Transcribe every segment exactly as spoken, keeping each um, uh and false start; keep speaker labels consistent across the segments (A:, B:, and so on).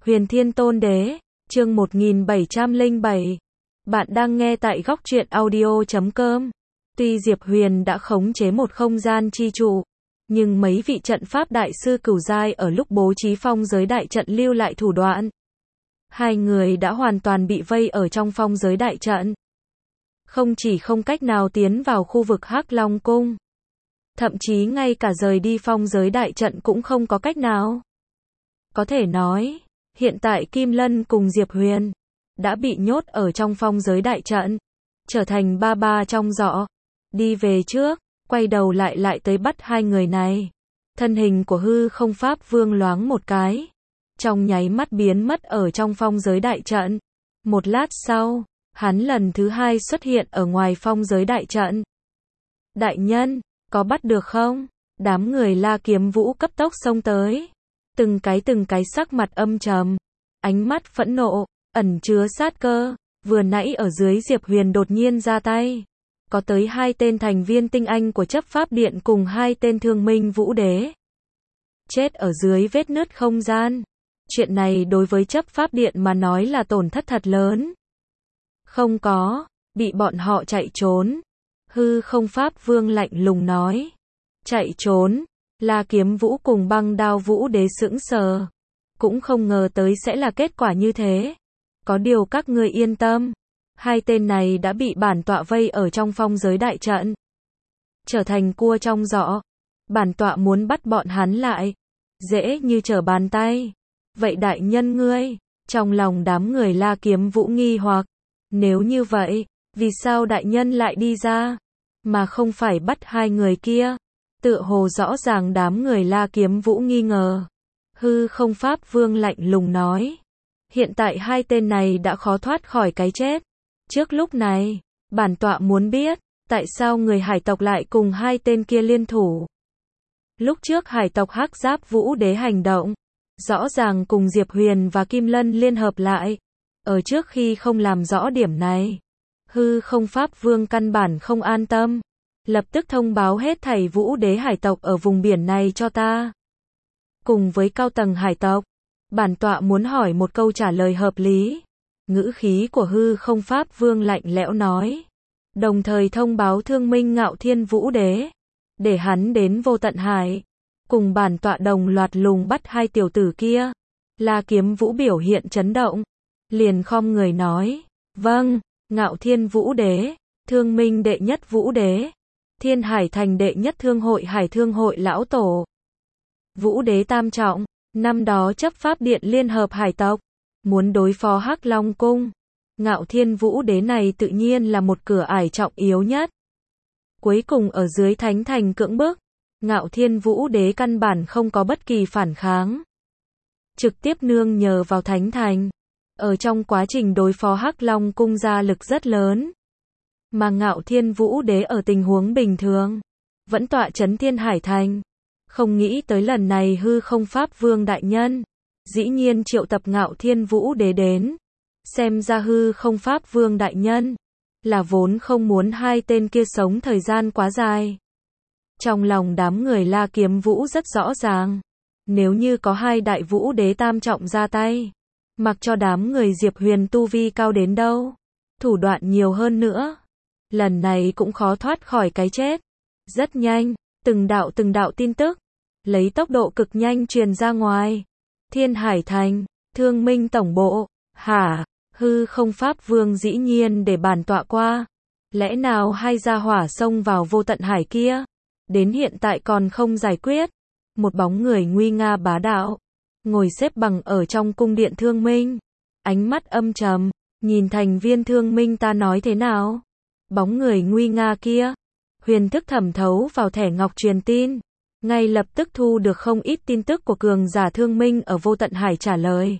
A: Huyền Thiên Tôn Đế, chương một nghìn bảy trăm lẻ bảy. Bạn đang nghe tại góc truyện audio chấm com. Tuy Diệp Huyền đã khống chế một không gian chi trụ, nhưng mấy vị trận pháp đại sư cửu giai ở lúc bố trí phong giới đại trận lưu lại thủ đoạn. Hai người đã hoàn toàn bị vây ở trong phong giới đại trận. Không chỉ không cách nào tiến vào khu vực Hắc Long Cung, thậm chí ngay cả rời đi phong giới đại trận cũng không có cách nào. Có thể nói, hiện tại Kim Lân cùng Diệp Huyền đã bị nhốt ở trong phong giới đại trận, trở thành ba ba trong giỏ. Đi về trước, quay đầu lại lại tới bắt hai người này. Thân hình của hư không pháp vương loáng một cái, trong nháy mắt biến mất ở trong phong giới đại trận. Một lát sau, hắn lần thứ hai xuất hiện ở ngoài phong giới đại trận. Đại nhân, có bắt được không? Đám người La Kiếm Vũ cấp tốc xông tới. Từng cái từng cái sắc mặt âm trầm, ánh mắt phẫn nộ, ẩn chứa sát cơ. Vừa nãy ở dưới Diệp Huyền đột nhiên ra tay, có tới hai tên thành viên tinh anh của chấp pháp điện cùng hai tên thương minh vũ đế chết ở dưới vết nứt không gian. Chuyện này đối với chấp pháp điện mà nói là tổn thất thật lớn. Không có, bị bọn họ chạy trốn. Hư không pháp vương lạnh lùng nói. Chạy trốn? La Kiếm Vũ cùng Băng Đao Vũ đế sững sờ, cũng không ngờ tới sẽ là kết quả như thế. Có điều các ngươi yên tâm, hai tên này đã bị bản tọa vây ở trong phong giới đại trận, trở thành cua trong giỏ. Bản tọa muốn bắt bọn hắn lại, dễ như trở bàn tay. Vậy đại nhân ngươi? Trong lòng đám người La Kiếm Vũ nghi hoặc, nếu như vậy, vì sao đại nhân lại đi ra, mà không phải bắt hai người kia? Tựa hồ rõ ràng đám người La Kiếm Vũ nghi ngờ. Hư không pháp vương lạnh lùng nói. Hiện tại hai tên này đã khó thoát khỏi cái chết. Trước lúc này, bản tọa muốn biết, tại sao người hải tộc lại cùng hai tên kia liên thủ? Lúc trước hải tộc Hắc Giáp Vũ đế hành động, rõ ràng cùng Diệp Huyền và Kim Lân liên hợp lại. Ở trước khi không làm rõ điểm này, hư không pháp vương căn bản không an tâm. Lập tức thông báo hết thảy vũ đế hải tộc ở vùng biển này cho ta. Cùng với cao tầng hải tộc, bản tọa muốn hỏi một câu trả lời hợp lý. Ngữ khí của hư không pháp vương lạnh lẽo nói. Đồng thời thông báo thương minh Ngạo Thiên Vũ đế, để hắn đến Vô Tận Hải, cùng bản tọa đồng loạt lùng bắt hai tiểu tử kia. La Kiếm Vũ biểu hiện chấn động, liền khom người nói. Vâng, Ngạo Thiên Vũ đế, thương minh đệ nhất vũ đế, Thiên Hải thành đệ nhất thương hội hải thương hội lão tổ, vũ đế tam trọng. Năm đó chấp pháp điện liên hợp hải tộc, muốn đối phó Hắc Long Cung. Ngạo Thiên Vũ đế này tự nhiên là một cửa ải trọng yếu nhất. Cuối cùng ở dưới thánh thành cưỡng bức, Ngạo Thiên Vũ đế căn bản không có bất kỳ phản kháng, trực tiếp nương nhờ vào thánh thành. Ở trong quá trình đối phó Hắc Long Cung gia lực rất lớn. Mà Ngạo Thiên Vũ đế ở tình huống bình thường vẫn tọa trấn Thiên Hải thành. Không nghĩ tới lần này hư không pháp vương đại nhân dĩ nhiên triệu tập Ngạo Thiên Vũ đế đến. Xem ra hư không pháp vương đại nhân là vốn không muốn hai tên kia sống thời gian quá dài. Trong lòng đám người La Kiếm Vũ rất rõ ràng, nếu như có hai đại vũ đế tam trọng ra tay, mặc cho đám người Diệp Huyền tu vi cao đến đâu, thủ đoạn nhiều hơn nữa, lần này cũng khó thoát khỏi cái chết. Rất nhanh, từng đạo từng đạo tin tức lấy tốc độ cực nhanh truyền ra ngoài. Thiên Hải thành, thương minh tổng bộ. Hả? Hư không pháp vương dĩ nhiên để bản tọa qua. Lẽ nào hai gia hỏa xông vào Vô Tận Hải kia, đến hiện tại còn không giải quyết? Một bóng người nguy nga bá đạo ngồi xếp bằng ở trong cung điện thương minh, ánh mắt âm trầm, nhìn thành viên thương minh ta nói thế nào? Bóng người nguy nga kia huyền thức thẩm thấu vào thẻ ngọc truyền tin, ngay lập tức thu được không ít tin tức của cường giả thương minh ở Vô Tận Hải trả lời.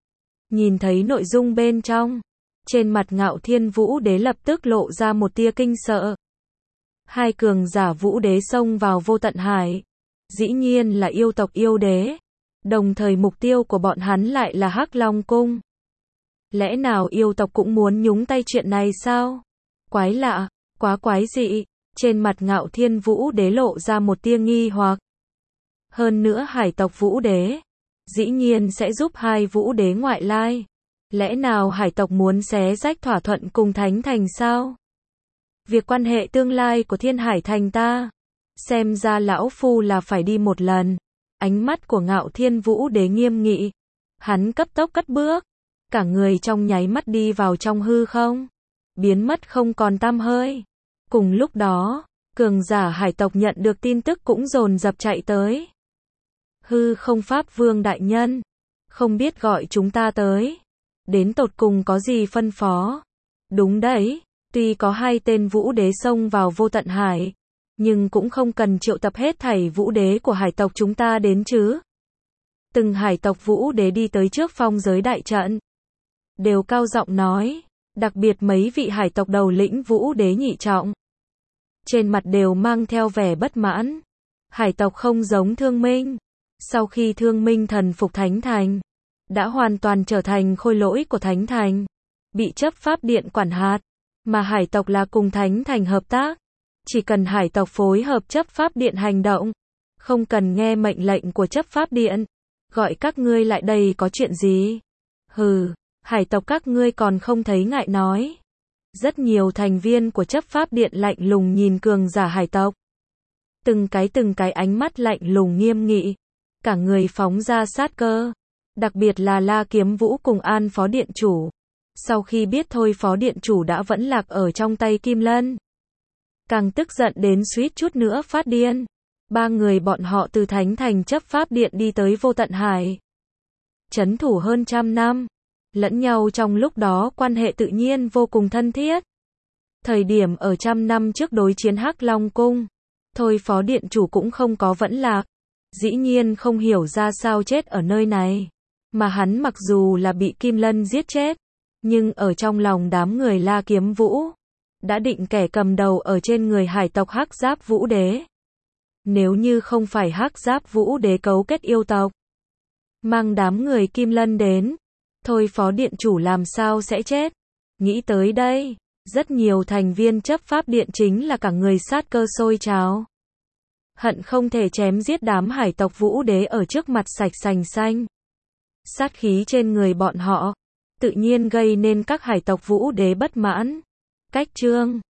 A: Nhìn thấy nội dung bên trong, trên mặt Ngạo Thiên Vũ đế lập tức lộ ra một tia kinh sợ. Hai cường giả vũ đế xông vào Vô Tận Hải, dĩ nhiên là yêu tộc yêu đế, đồng thời mục tiêu của bọn hắn lại là Hắc Long Cung. Lẽ nào yêu tộc cũng muốn nhúng tay chuyện này sao? Quái lạ, quá quái dị. Trên mặt Ngạo Thiên Vũ đế lộ ra một tia nghi hoặc. Hơn nữa hải tộc vũ đế dĩ nhiên sẽ giúp hai vũ đế ngoại lai. Lẽ nào hải tộc muốn xé rách thỏa thuận cùng Thánh Thành sao? Việc quan hệ tương lai của Thiên Hải Thành ta, xem ra lão phu là phải đi một lần. Ánh mắt của Ngạo Thiên Vũ Đế nghiêm nghị. Hắn cấp tốc cất bước, cả người trong nháy mắt đi vào trong hư không, biến mất không còn tăm hơi. Cùng lúc đó, cường giả hải tộc nhận được tin tức cũng dồn dập chạy tới. Hư không Pháp Vương đại nhân, không biết gọi chúng ta tới, đến tột cùng có gì phân phó? Đúng đấy, tuy có hai tên vũ đế xông vào vô tận hải, nhưng cũng không cần triệu tập hết thảy vũ đế của hải tộc chúng ta đến chứ. Từng hải tộc vũ đế đi tới trước phong giới đại trận, đều cao giọng nói, đặc biệt mấy vị hải tộc đầu lĩnh vũ đế nhị trọng. Trên mặt đều mang theo vẻ bất mãn. Hải tộc không giống Thương Minh. Sau khi Thương Minh thần phục Thánh Thành, đã hoàn toàn trở thành khôi lỗi của Thánh Thành, bị chấp pháp điện quản hạt, mà hải tộc là cùng Thánh Thành hợp tác. Chỉ cần hải tộc phối hợp chấp pháp điện hành động, không cần nghe mệnh lệnh của chấp pháp điện. Gọi các ngươi lại đây có chuyện gì? Hừ, hải tộc các ngươi còn không thấy ngại nói. Rất nhiều thành viên của chấp pháp điện lạnh lùng nhìn cường giả hải tộc. Từng cái từng cái ánh mắt lạnh lùng nghiêm nghị. Cả người phóng ra sát cơ. Đặc biệt là La Kiếm Vũ cùng An Phó Điện Chủ. Sau khi biết thôi Phó Điện Chủ đã vẫn lạc ở trong tay Kim Lân, càng tức giận đến suýt chút nữa phát điên. Ba người bọn họ từ Thánh Thành chấp pháp điện đi tới vô tận hải, trấn thủ hơn trăm năm. Lẫn nhau trong lúc đó quan hệ tự nhiên vô cùng thân thiết. Thời điểm ở trăm năm trước đối chiến Hắc Long Cung, thôi Phó Điện Chủ cũng không có vẫn lạc. Dĩ nhiên không hiểu ra sao chết ở nơi này. Mà hắn mặc dù là bị Kim Lân giết chết, nhưng ở trong lòng đám người La Kiếm Vũ, đã định kẻ cầm đầu ở trên người hải tộc Hắc Giáp Vũ Đế. Nếu như không phải Hắc Giáp Vũ Đế cấu kết yêu tộc, mang đám người Kim Lân đến, thôi Phó Điện Chủ làm sao sẽ chết? Nghĩ tới đây, rất nhiều thành viên chấp pháp điện chính là cả người sát cơ sôi trào. Hận không thể chém giết đám hải tộc Vũ Đế ở trước mặt sạch sành xanh. Sát khí trên người bọn họ, tự nhiên gây nên các hải tộc Vũ Đế bất mãn. Cách chương